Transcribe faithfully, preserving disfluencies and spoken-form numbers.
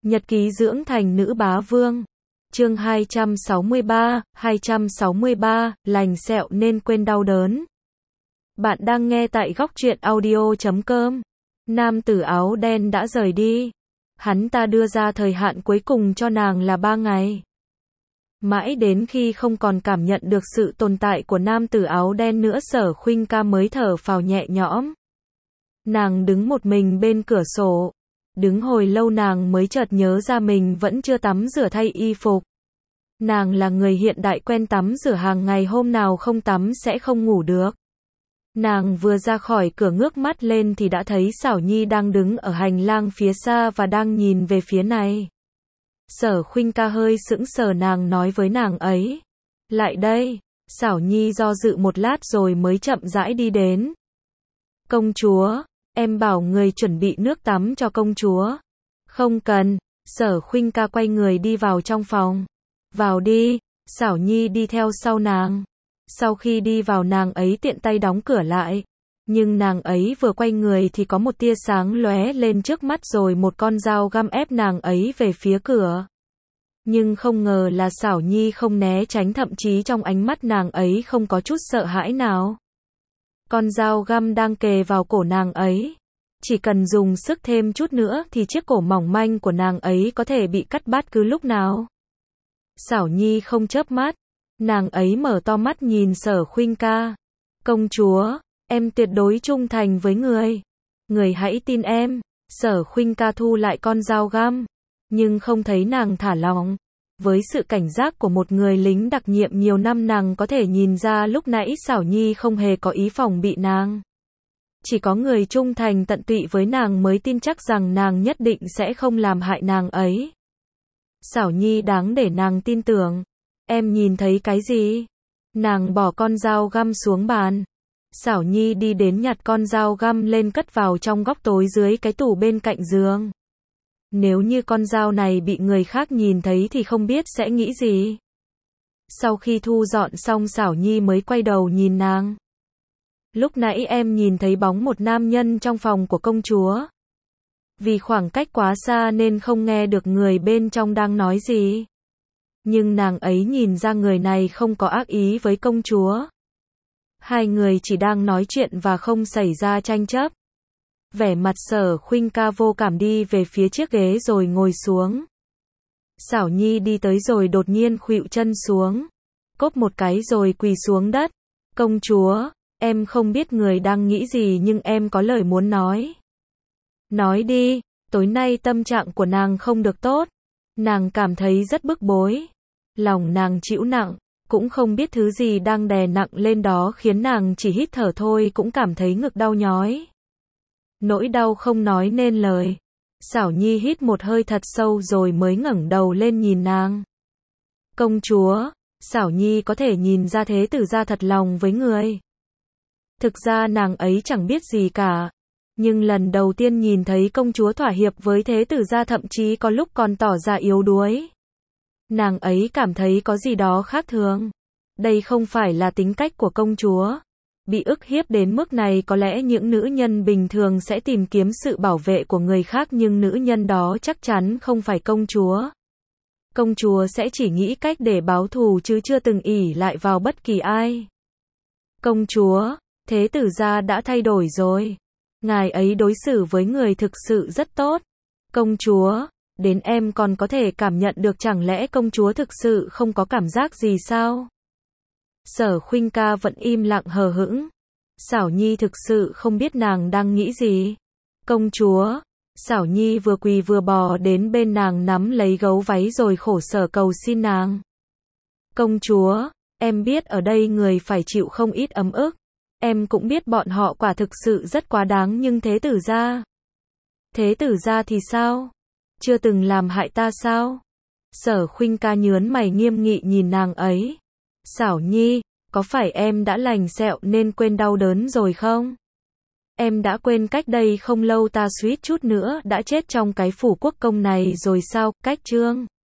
Nhật ký dưỡng thành nữ bá vương. Chương hai trăm sáu mươi ba, hai trăm sáu mươi ba, lành sẹo nên quên đau đớn. Bạn đang nghe tại góc truyện audio chấm com. Nam tử áo đen đã rời đi. Hắn ta đưa ra thời hạn cuối cùng cho nàng là ba ngày. Mãi đến khi không còn cảm nhận được sự tồn tại của nam tử áo đen nữa, Sở Khuynh Ca mới thở phào nhẹ nhõm. Nàng đứng một mình bên cửa sổ. Đứng hồi lâu nàng mới chợt nhớ ra mình vẫn chưa tắm rửa thay y phục. Nàng là người hiện đại quen tắm rửa hàng ngày, hôm nào không tắm sẽ không ngủ được. Nàng vừa ra khỏi cửa ngước mắt lên thì đã thấy Xảo Nhi đang đứng ở hành lang phía xa và đang nhìn về phía này. Sở Khuynh Ca hơi sững sờ, nàng nói với nàng ấy: "Lại đây." Xảo Nhi do dự một lát rồi mới chậm rãi đi đến. "Công chúa, em bảo người chuẩn bị nước tắm cho công chúa." "Không cần." Sở Khuynh Ca quay người đi vào trong phòng. "Vào đi." Xảo Nhi đi theo sau nàng. Sau khi đi vào, nàng ấy tiện tay đóng cửa lại. Nhưng nàng ấy vừa quay người thì có một tia sáng lóe lên trước mắt, rồi một con dao găm ép nàng ấy về phía cửa. Nhưng không ngờ là Xảo Nhi không né tránh, thậm chí trong ánh mắt nàng ấy không có chút sợ hãi nào. Con dao găm đang kề vào cổ nàng ấy. Chỉ cần dùng sức thêm chút nữa thì chiếc cổ mỏng manh của nàng ấy có thể bị cắt bất cứ lúc nào. Xảo Nhi không chớp mắt. Nàng ấy mở to mắt nhìn Sở Khuynh Ca. "Công chúa, em tuyệt đối trung thành với người. Người hãy tin em." Sở Khuynh Ca thu lại con dao găm. Nhưng không thấy nàng thả lỏng. Với sự cảnh giác của một người lính đặc nhiệm nhiều năm, nàng có thể nhìn ra lúc nãy Xảo Nhi không hề có ý phòng bị nàng. Chỉ có người trung thành tận tụy với nàng mới tin chắc rằng nàng nhất định sẽ không làm hại nàng ấy. Xảo Nhi đáng để nàng tin tưởng. "Em nhìn thấy cái gì?" Nàng bỏ con dao găm xuống bàn. Xảo Nhi đi đến nhặt con dao găm lên, cất vào trong góc tối dưới cái tủ bên cạnh giường. Nếu như con dao này bị người khác nhìn thấy thì không biết sẽ nghĩ gì. Sau khi thu dọn xong, Xảo Nhi mới quay đầu nhìn nàng. "Lúc nãy em nhìn thấy bóng một nam nhân trong phòng của công chúa. Vì khoảng cách quá xa nên không nghe được người bên trong đang nói gì. Nhưng nàng ấy nhìn ra người này không có ác ý với công chúa. Hai người chỉ đang nói chuyện và không xảy ra tranh chấp." Vẻ mặt Sở Khuynh Ca vô cảm đi về phía chiếc ghế rồi ngồi xuống. Xảo Nhi đi tới rồi đột nhiên khuỵu chân xuống. Cốp một cái rồi quỳ xuống đất. "Công chúa, em không biết người đang nghĩ gì nhưng em có lời muốn nói." "Nói đi." Tối nay tâm trạng của nàng không được tốt. Nàng cảm thấy rất bức bối. Lòng nàng chịu nặng, cũng không biết thứ gì đang đè nặng lên đó khiến nàng chỉ hít thở thôi cũng cảm thấy ngực đau nhói. Nỗi đau không nói nên lời. Xảo Nhi hít một hơi thật sâu rồi mới ngẩng đầu lên nhìn nàng. "Công chúa." Xảo Nhi có thể nhìn ra thế tử gia thật lòng với người. Thực ra nàng ấy chẳng biết gì cả. Nhưng lần đầu tiên nhìn thấy công chúa thỏa hiệp với thế tử gia, thậm chí có lúc còn tỏ ra yếu đuối, nàng ấy cảm thấy có gì đó khác thường. Đây không phải là tính cách của công chúa. Bị ức hiếp đến mức này, có lẽ những nữ nhân bình thường sẽ tìm kiếm sự bảo vệ của người khác, nhưng nữ nhân đó chắc chắn không phải công chúa. Công chúa sẽ chỉ nghĩ cách để báo thù chứ chưa từng ỷ lại vào bất kỳ ai. "Công chúa, thế tử gia đã thay đổi rồi. Ngài ấy đối xử với người thực sự rất tốt." "Công chúa, đến em còn có thể cảm nhận được, chẳng lẽ công chúa thực sự không có cảm giác gì sao?" Sở Khuynh Ca vẫn im lặng hờ hững. Xảo Nhi thực sự không biết nàng đang nghĩ gì. "Công chúa." Xảo Nhi vừa quỳ vừa bò đến bên nàng, nắm lấy gấu váy rồi khổ sở cầu xin nàng. "Công chúa, em biết ở đây người phải chịu không ít ấm ức. Em cũng biết bọn họ quả thực sự rất quá đáng, nhưng thế tử gia." "Thế tử gia thì sao? Chưa từng làm hại ta sao?" Sở Khuynh Ca nhớn mày nghiêm nghị nhìn nàng ấy. "Xảo Nhi, có phải em đã lành sẹo nên quên đau đớn rồi không? Em đã quên cách đây không lâu ta suýt chút nữa đã chết trong cái phủ quốc công này rồi sao?" Cách chương